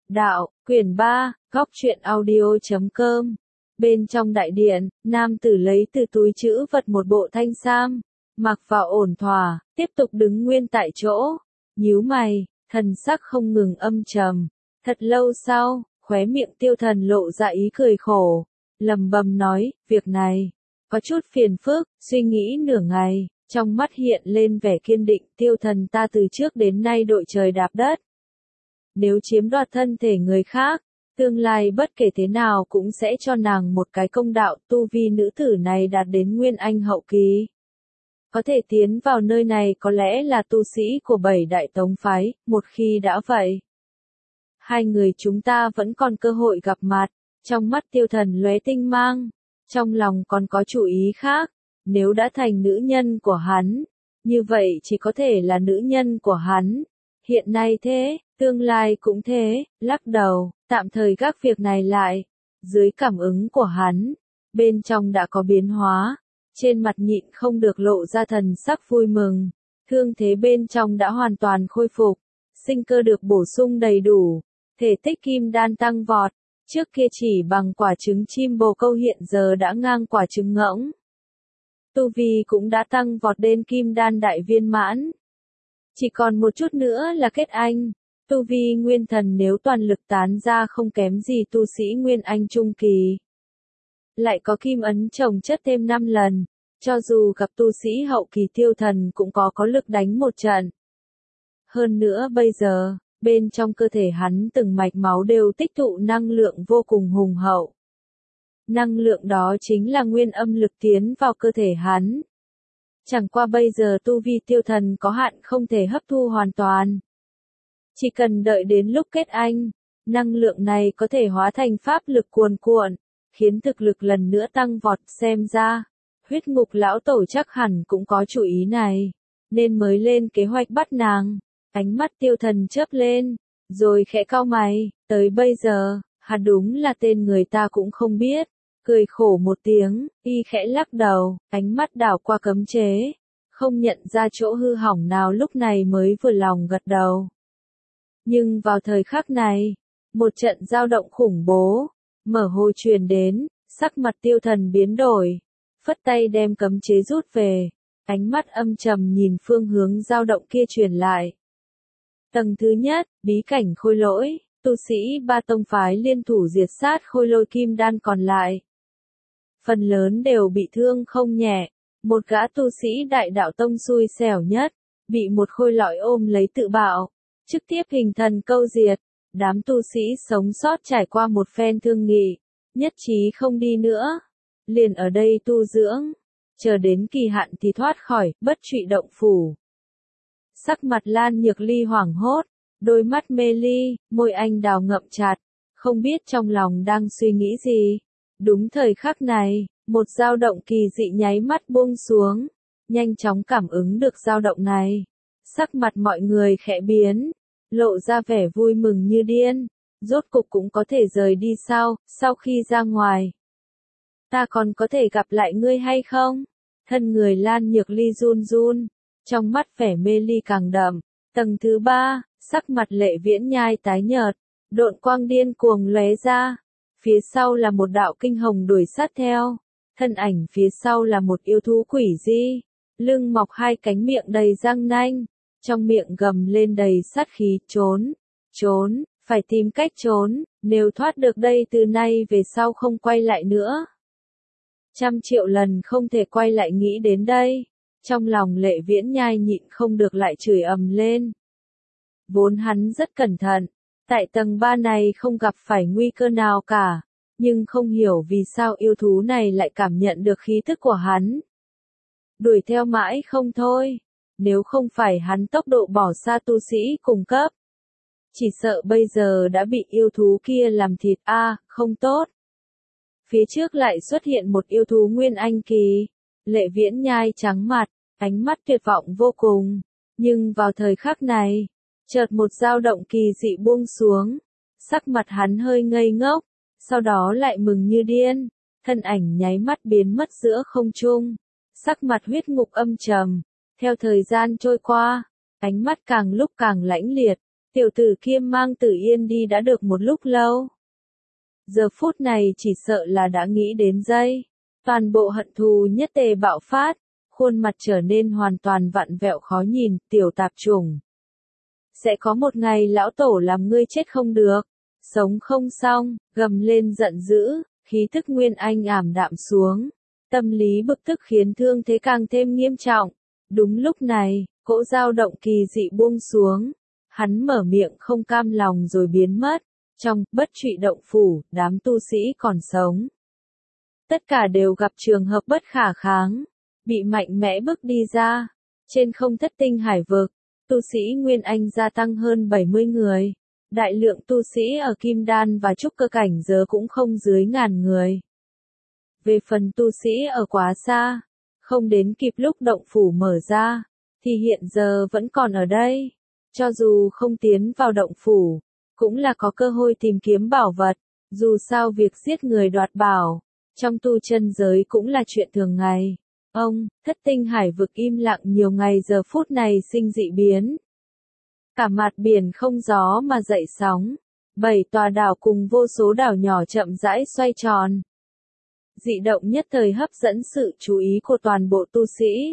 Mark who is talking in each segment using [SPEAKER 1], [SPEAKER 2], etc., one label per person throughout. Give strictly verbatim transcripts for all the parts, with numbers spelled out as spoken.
[SPEAKER 1] Đạo, quyển ba, góc truyện audio chấm com. Bên trong đại điện, nam tử lấy từ túi trữ vật một bộ thanh sam, mặc vào ổn thỏa, tiếp tục đứng nguyên tại chỗ, nhíu mày, thần sắc không ngừng âm trầm. Thật lâu sau, khóe miệng Tiêu Thần lộ ra ý cười khổ, lầm bầm nói, việc này có chút phiền phức. Suy nghĩ nửa ngày, trong mắt hiện lên vẻ kiên định. Tiêu Thần ta từ trước đến nay đội trời đạp đất, nếu chiếm đoạt thân thể người khác, tương lai bất kể thế nào cũng sẽ cho nàng một cái công đạo. Tu vi nữ tử này đạt đến Nguyên Anh hậu kỳ, có thể tiến vào nơi này có lẽ là tu sĩ của bảy đại tông phái. Một khi đã vậy, hai người chúng ta vẫn còn cơ hội gặp mặt. Trong mắt Tiêu Thần lóe tinh mang, trong lòng còn có chủ ý khác. Nếu đã thành nữ nhân của hắn, như vậy chỉ có thể là nữ nhân của hắn. Hiện nay thế, tương lai cũng thế. Lắc đầu, tạm thời gác việc này lại. Dưới cảm ứng của hắn, bên trong đã có biến hóa, trên mặt nhịn không được lộ ra thần sắc vui mừng. Thương thế bên trong đã hoàn toàn khôi phục, sinh cơ được bổ sung đầy đủ, thể tích kim đan tăng vọt. Trước kia chỉ bằng quả trứng chim bồ câu, hiện giờ đã ngang quả trứng ngỗng. Tu vi cũng đã tăng vọt đến kim đan đại viên mãn. Chỉ còn một chút nữa là kết anh. Tu vi nguyên thần nếu toàn lực tán ra không kém gì tu sĩ Nguyên Anh trung kỳ. Lại có kim ấn chồng chất thêm năm lần, cho dù gặp tu sĩ hậu kỳ Tiêu Thần cũng có có lực đánh một trận. Hơn nữa bây giờ, bên trong cơ thể hắn từng mạch máu đều tích tụ năng lượng vô cùng hùng hậu. Năng lượng đó chính là nguyên âm lực tiến vào cơ thể hắn. Chẳng qua bây giờ tu vi Tiêu Thần có hạn, không thể hấp thu hoàn toàn. Chỉ cần đợi đến lúc kết anh, năng lượng này có thể hóa thành pháp lực cuồn cuộn, khiến thực lực lần nữa tăng vọt. Xem ra, huyết ngục lão tổ chắc hẳn cũng có chủ ý này, nên mới lên kế hoạch bắt nàng. Ánh mắt Tiêu Thần chớp lên, rồi khẽ cau mày, tới bây giờ, hắn đúng là tên người ta cũng không biết. Cười khổ một tiếng, y khẽ lắc đầu, ánh mắt đảo qua cấm chế, không nhận ra chỗ hư hỏng nào, lúc này mới vừa lòng gật đầu. Nhưng vào thời khắc này, một trận dao động khủng bố, mở hồ truyền đến, sắc mặt Tiêu Thần biến đổi, phất tay đem cấm chế rút về, ánh mắt âm trầm nhìn phương hướng dao động kia truyền lại. Tầng thứ nhất, bí cảnh khôi lỗi, tu sĩ ba tông phái liên thủ diệt sát khôi lôi kim đan còn lại. Phần lớn đều bị thương không nhẹ, một gã tu sĩ đại đạo tông xui xẻo nhất, bị một khôi lỗi ôm lấy tự bạo, trực tiếp hình thần câu diệt. Đám tu sĩ sống sót trải qua một phen thương nghị, nhất trí không đi nữa, liền ở đây tu dưỡng, chờ đến kỳ hạn thì thoát khỏi bất trụy động phủ. Sắc mặt Lan Nhược Ly hoảng hốt, đôi mắt mê ly, môi anh đào ngậm chặt, không biết trong lòng đang suy nghĩ gì. Đúng thời khắc này, một dao động kỳ dị nháy mắt buông xuống, nhanh chóng cảm ứng được dao động này. Sắc mặt mọi người khẽ biến, lộ ra vẻ vui mừng như điên, rốt cục cũng có thể rời đi sao? Sau khi ra ngoài, ta còn có thể gặp lại ngươi hay không? Thân người Lan Nhược Ly run run, trong mắt vẻ mê ly càng đậm. Tầng thứ ba, sắc mặt Lệ Viễn Nhai tái nhợt, độn quang điên cuồng lóe ra, phía sau là một đạo kinh hồng đuổi sát theo, thân ảnh phía sau là một yêu thú quỷ di, lưng mọc hai cánh, miệng đầy răng nanh, trong miệng gầm lên đầy sát khí. Trốn, trốn, phải tìm cách trốn, nếu thoát được đây từ nay về sau không quay lại nữa. Trăm triệu lần không thể quay lại, nghĩ đến đây, trong lòng Lệ Viễn Nhai nhịn không được lại chửi ầm lên. Vốn hắn rất cẩn thận, tại tầng ba này không gặp phải nguy cơ nào cả, nhưng không hiểu vì sao yêu thú này lại cảm nhận được khí thức của hắn. Đuổi theo mãi không thôi, nếu không phải hắn tốc độ bỏ xa tu sĩ cùng cấp, chỉ sợ bây giờ đã bị yêu thú kia làm thịt. A, à, không tốt. Phía trước lại xuất hiện một yêu thú Nguyên Anh kỳ. Lệ Viễn Nhai trắng mặt, ánh mắt tuyệt vọng vô cùng, nhưng vào thời khắc này, chợt một dao động kỳ dị buông xuống, sắc mặt hắn hơi ngây ngốc, sau đó lại mừng như điên, thân ảnh nháy mắt biến mất giữa không trung, sắc mặt huyết ngục âm trầm. Theo thời gian trôi qua, ánh mắt càng lúc càng lãnh liệt, Tiểu tử kia mang Tử Yên đi đã được một lúc lâu. Giờ phút này chỉ sợ là đã nghĩ đến dây. Toàn bộ hận thù nhất tề bạo phát, khuôn mặt trở nên hoàn toàn vặn vẹo khó nhìn, tiểu tạp chủng. Sẽ có một ngày lão tổ làm ngươi chết không được, sống không xong, gầm lên giận dữ, khí tức Nguyên Anh ảm đạm xuống. Tâm lý bực tức khiến thương thế càng thêm nghiêm trọng. Đúng lúc này, cỗ dao động kỳ dị buông xuống. Hắn mở miệng không cam lòng rồi biến mất. Trong bất trụy động phủ, đám tu sĩ còn sống. Tất cả đều gặp trường hợp bất khả kháng, bị mạnh mẽ bước đi ra. Trên không thất tinh hải vực, tu sĩ Nguyên Anh gia tăng hơn bảy mươi người. Đại lượng tu sĩ ở Kim Đan và Trúc Cơ cảnh giới cũng không dưới ngàn người. Về phần tu sĩ ở quá xa, không đến kịp lúc động phủ mở ra, thì hiện giờ vẫn còn ở đây. Cho dù không tiến vào động phủ, cũng là có cơ hội tìm kiếm bảo vật. Dù sao việc giết người đoạt bảo, trong tu chân giới cũng là chuyện thường ngày. Ông, thất tinh hải vực im lặng nhiều ngày giờ phút này sinh dị biến. Cả mặt biển không gió mà dậy sóng. Bảy tòa đảo cùng vô số đảo nhỏ chậm rãi xoay tròn. Dị động nhất thời hấp dẫn sự chú ý của toàn bộ tu sĩ.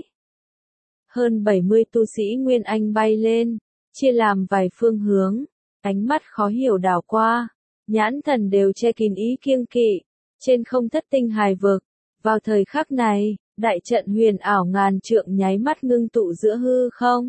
[SPEAKER 1] Hơn bảy mươi tu sĩ Nguyên Anh bay lên, chia làm vài phương hướng, ánh mắt khó hiểu đảo qua, nhãn thần đều che kín ý kiêng kỵ. Trên không thất tinh hài vực, vào thời khắc này, đại trận huyền ảo ngàn trượng nháy mắt ngưng tụ giữa hư không.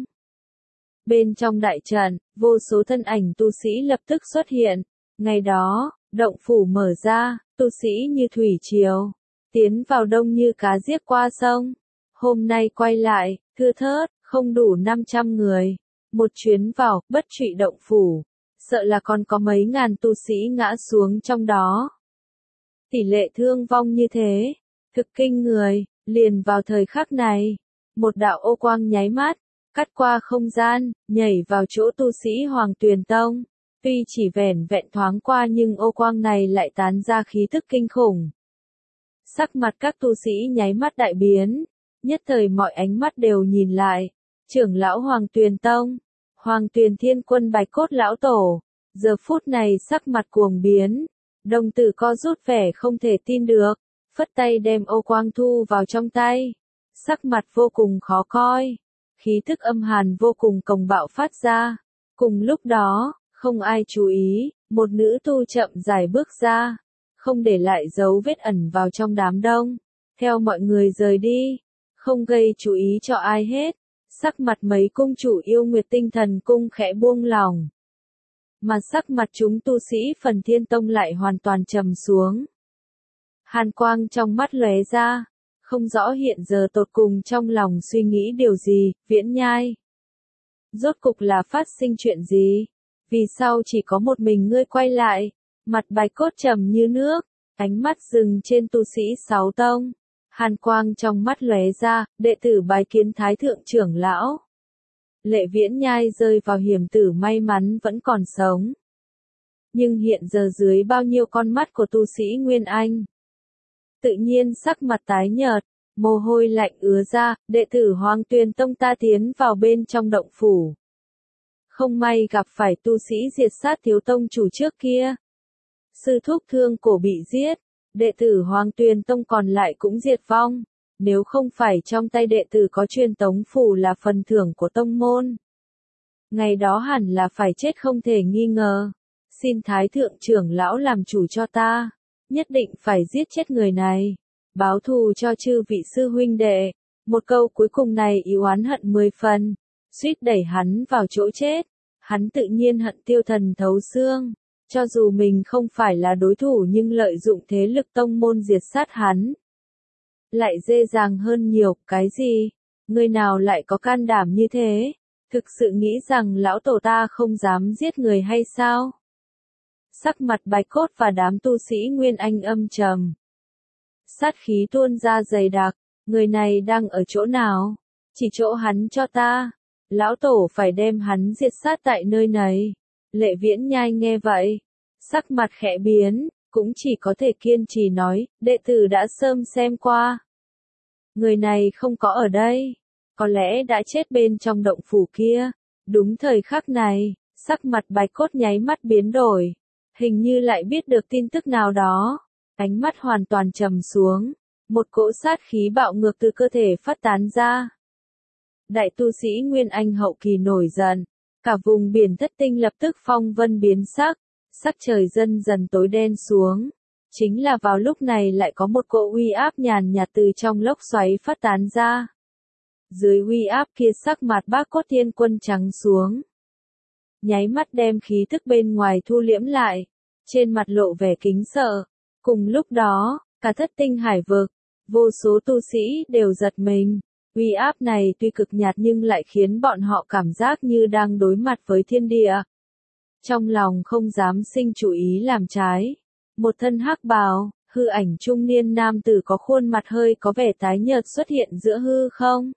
[SPEAKER 1] Bên trong đại trận, vô số thân ảnh tu sĩ lập tức xuất hiện. Ngày đó, động phủ mở ra, tu sĩ như thủy triều, tiến vào đông như cá giết qua sông. Hôm nay quay lại, thưa thớt, không đủ năm trăm người. Một chuyến vào, bất trụy động phủ, sợ là còn có mấy ngàn tu sĩ ngã xuống trong đó. Tỷ lệ thương vong như thế, thực kinh người. Liền vào thời khắc này, một đạo ô quang nháy mắt, cắt qua không gian, nhảy vào chỗ tu sĩ Hoàng Tuyền Tông. Tuy chỉ vẻn vẹn thoáng qua nhưng ô quang này lại tán ra khí tức kinh khủng. Sắc mặt các tu sĩ nháy mắt đại biến, nhất thời mọi ánh mắt đều nhìn lại. Trưởng lão Hoàng Tuyền Tông, Hoàng Tuyền Thiên Quân Bạch Cốt Lão Tổ, giờ phút này sắc mặt cuồng biến, đồng tử co rút vẻ không thể tin được, phất tay đem ô quang thu vào trong tay. Sắc mặt vô cùng khó coi, khí thức âm hàn vô cùng cồng bạo phát ra. Cùng lúc đó, không ai chú ý, một nữ tu chậm rãi bước ra, không để lại dấu vết ẩn vào trong đám đông, theo mọi người rời đi, không gây chú ý cho ai hết. Sắc mặt mấy cung chủ yêu Nguyệt Tinh Thần Cung khẽ buông lòng, mà sắc mặt chúng tu sĩ Phần Thiên Tông lại hoàn toàn trầm xuống. Hàn quang trong mắt lóe ra, không rõ hiện giờ tột cùng trong lòng suy nghĩ điều gì. Viễn Nhai, rốt cục là phát sinh chuyện gì? Vì sao chỉ có một mình ngươi quay lại? Mặt Bạch Cốt trầm như nước, ánh mắt dừng trên tu sĩ sáu tông. Hàn quang trong mắt lóe ra, đệ tử bái kiến Thái thượng trưởng lão. Lệ Viễn Nhai rơi vào hiểm tử may mắn vẫn còn sống. Nhưng hiện giờ dưới bao nhiêu con mắt của tu sĩ Nguyên Anh, tự nhiên sắc mặt tái nhợt, mồ hôi lạnh ứa ra. Đệ tử Hoàng Tuyền Tông ta tiến vào bên trong động phủ, không may gặp phải tu sĩ diệt sát thiếu tông chủ trước kia. Sư thúc Thương Cổ bị giết, đệ tử Hoàng Tuyền Tông còn lại cũng diệt vong. Nếu không phải trong tay đệ tử có truyền tống phủ là phần thưởng của tông môn, ngày đó hẳn là phải chết không thể nghi ngờ. Xin Thái thượng trưởng lão làm chủ cho ta, nhất định phải giết chết người này, báo thù cho chư vị sư huynh đệ. Một câu cuối cùng này ý oán hận mười phần, suýt đẩy hắn vào chỗ chết. Hắn tự nhiên hận Tiêu Thần thấu xương, cho dù mình không phải là đối thủ nhưng lợi dụng thế lực tông môn diệt sát hắn lại dễ dàng hơn nhiều. Cái gì? Người nào lại có can đảm như thế? Thực sự nghĩ rằng lão tổ ta không dám giết người hay sao? Sắc mặt Bạch Cốt và đám tu sĩ Nguyên Anh âm trầm, sát khí tuôn ra dày đặc. Người này đang ở chỗ nào? Chỉ chỗ hắn cho ta. Lão tổ phải đem hắn diệt sát tại nơi này. Lệ Viễn Nhai nghe vậy, sắc mặt khẽ biến, cũng chỉ có thể kiên trì nói, đệ tử đã sớm xem qua. Người này không có ở đây, có lẽ đã chết bên trong động phủ kia. Đúng thời khắc này, Sắc mặt Bạch Cốt nháy mắt biến đổi, hình như lại biết được tin tức nào đó, ánh mắt hoàn toàn trầm xuống, một cỗ sát khí bạo ngược từ cơ thể phát tán ra. Đại tu sĩ Nguyên Anh hậu kỳ nổi giận, cả vùng biển thất tinh lập tức phong vân biến sắc, sắc trời dần dần tối đen xuống. Chính là vào lúc này lại có một cỗ uy áp nhàn nhạt từ trong lốc xoáy phát tán ra. Dưới uy áp kia sắc mặt Bác Cốt Thiên Quân trắng xuống, nháy mắt đem khí thức bên ngoài thu liễm lại, trên mặt lộ vẻ kính sợ. Cùng lúc đó, cả thất tinh hải vực, vô số tu sĩ đều giật mình. Uy áp này tuy cực nhạt nhưng lại khiến bọn họ cảm giác như đang đối mặt với thiên địa. Trong lòng không dám sinh chủ ý làm trái. Một thân hắc bào, hư ảnh trung niên nam tử có khuôn mặt hơi có vẻ tái nhợt xuất hiện giữa hư không.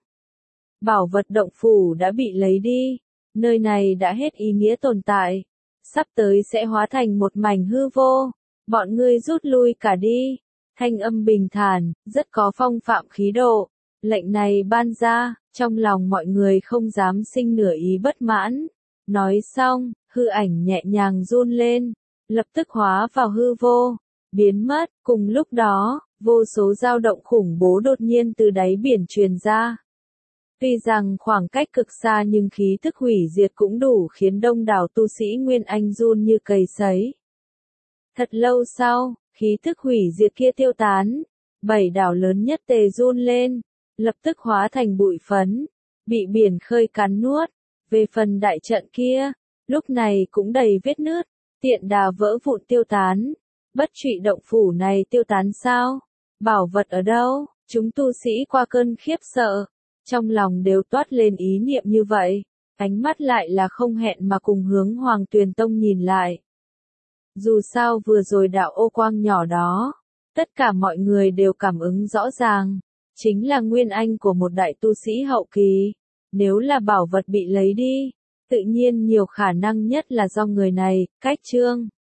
[SPEAKER 1] Bảo vật động phủ đã bị lấy đi, nơi này đã hết ý nghĩa tồn tại, sắp tới sẽ hóa thành một mảnh hư vô, bọn ngươi rút lui cả đi. Thanh âm bình thản, rất có phong phạm khí độ, lệnh này ban ra, trong lòng mọi người không dám sinh nửa ý bất mãn. Nói xong, hư ảnh nhẹ nhàng run lên, lập tức hóa vào hư vô, biến mất. Cùng lúc đó, vô số dao động khủng bố đột nhiên từ đáy biển truyền ra. Tuy rằng khoảng cách cực xa nhưng khí thức hủy diệt cũng đủ khiến đông đảo tu sĩ Nguyên Anh run như cầy sấy. Thật lâu sau, khí thức hủy diệt kia tiêu tán, bảy đảo lớn nhất tề run lên, lập tức hóa thành bụi phấn, bị biển khơi cắn nuốt. Về phần đại trận kia, lúc này cũng đầy vết nứt, tiện đà vỡ vụn tiêu tán. Bất trụy động phủ này tiêu tán sao? Bảo vật ở đâu? Chúng tu sĩ qua cơn khiếp sợ, trong lòng đều toát lên ý niệm như vậy, ánh mắt lại là không hẹn mà cùng hướng Hoàng Tuyền Tông nhìn lại. Dù sao vừa rồi đạo ô quang nhỏ đó, tất cả mọi người đều cảm ứng rõ ràng, chính là nguyên anh của một đại tu sĩ hậu kỳ. Nếu là bảo vật bị lấy đi, tự nhiên nhiều khả năng nhất là do người này, Cách Trương.